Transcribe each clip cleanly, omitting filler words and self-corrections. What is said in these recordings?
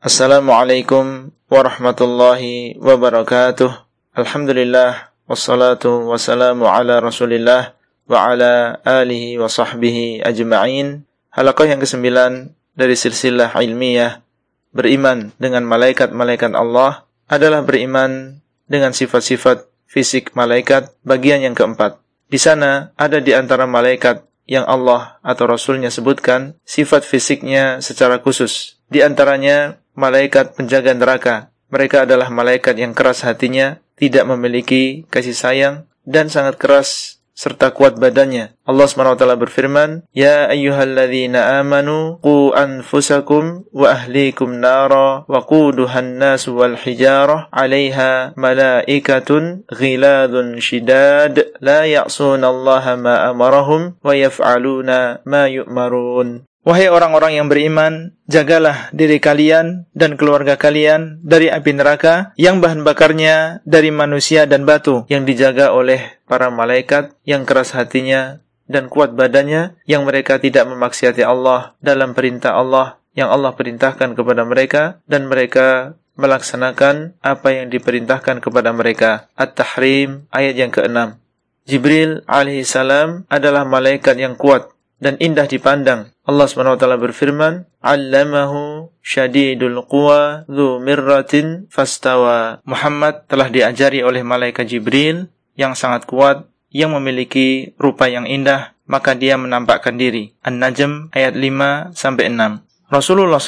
Assalamualaikum warahmatullahi wabarakatuh. Alhamdulillah, wassalatu wassalamu ala Rasulillah wa ala alihi wa sahbihi ajma'in. Halaqah yang ke-9 dari silsilah ilmiah beriman dengan malaikat-malaikat Allah adalah beriman dengan sifat-sifat fisik malaikat bagian yang keempat. Di sana ada di antara malaikat yang Allah atau Rasulnya sebutkan sifat fisiknya secara khusus. Di antaranya malaikat penjaga neraka. Mereka adalah malaikat yang keras hatinya, tidak memiliki kasih sayang, dan sangat keras serta kuat badannya. Allah SWT berfirman, Ya ayyuhalladzina amanu qu anfusakum wa ahlikum nara wa quduhan nasu wal hijarah 'alaiha malaikatun ghiladun shidad la ya'sunallaha ma amarahum wa yaf'aluna ma yu'marun. Wahai orang-orang yang beriman, jagalah diri kalian dan keluarga kalian dari api neraka yang bahan bakarnya dari manusia dan batu, yang dijaga oleh para malaikat yang keras hatinya dan kuat badannya, yang mereka tidak memaksiati Allah dalam perintah Allah yang Allah perintahkan kepada mereka, dan mereka melaksanakan apa yang diperintahkan kepada mereka. At-Tahrim ayat yang ke-6. Jibril alaihissalam adalah malaikat yang kuat dan indah dipandang. Allah SWT berfirman, Allamahu syadidul quwa dhu mirratin fastawa. Muhammad telah diajari oleh malaikat Jibril yang sangat kuat, yang memiliki rupa yang indah, maka dia menampakkan diri. An-Najm ayat 5-6. Rasulullah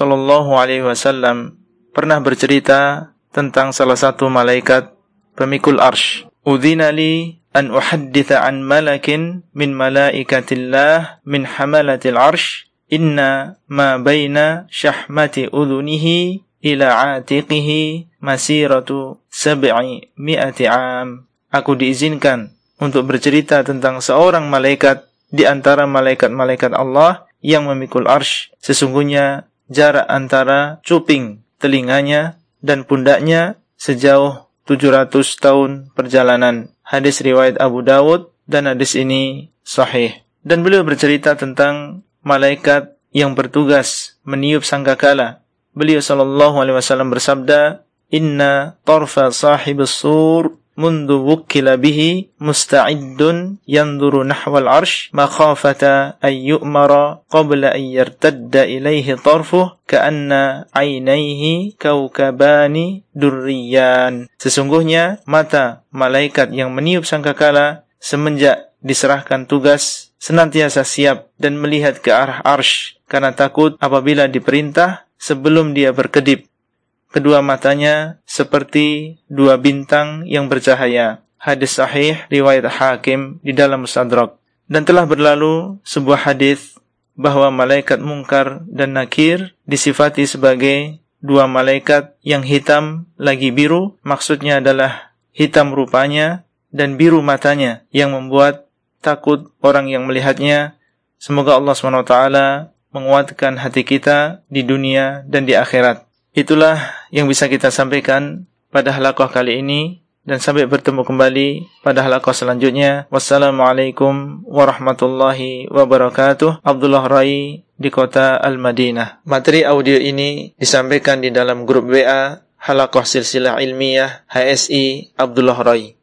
SAW pernah bercerita tentang salah satu malaikat pemikul arsy. Udhina li an uhadditha an malakin min malaikatillah min hamalatil arsh inna ma baina syahmati udhunihi ila atiqihi masiratu 700 am. Aku diizinkan untuk bercerita tentang seorang malaikat di antara malaikat-malaikat Allah yang memikul arsh. Sesungguhnya jarak antara cuping telinganya dan pundaknya sejauh 700 tahun perjalanan. Hadis riwayat Abu Dawud, dan hadis ini sahih. Dan beliau bercerita tentang malaikat yang bertugas meniup sangkakala. Beliau SAW bersabda, Inna tarfa sahibus sur mundu wukkila bihi musta'iddun yanduru nahwal arsh makhafata ay yu'mara qabla ay yartadda ilaihi tarfuh ka'anna aynaihi kaukabani durriyan. Sesungguhnya mata malaikat yang meniup sangkakala semenjak diserahkan tugas senantiasa siap dan melihat ke arah arsh karena takut apabila diperintah sebelum dia berkedip. Kedua matanya seperti dua bintang yang bercahaya. Hadis sahih riwayat Hakim di dalam Mustadrak. Dan telah berlalu sebuah hadis bahwa malaikat Munkar dan Nakir disifati sebagai dua malaikat yang hitam lagi biru. Maksudnya adalah hitam rupanya dan biru matanya yang membuat takut orang yang melihatnya. Semoga Allah SWT menguatkan hati kita di dunia dan di akhirat. Itulah yang bisa kita sampaikan pada halaqah kali ini, dan sampai bertemu kembali pada halaqah selanjutnya. Wassalamualaikum warahmatullahi wabarakatuh. Abdullah Rai di kota Al-Madinah. Materi audio ini disampaikan di dalam grup WA Halaqah Silsilah Ilmiah HSI Abdullah Rai.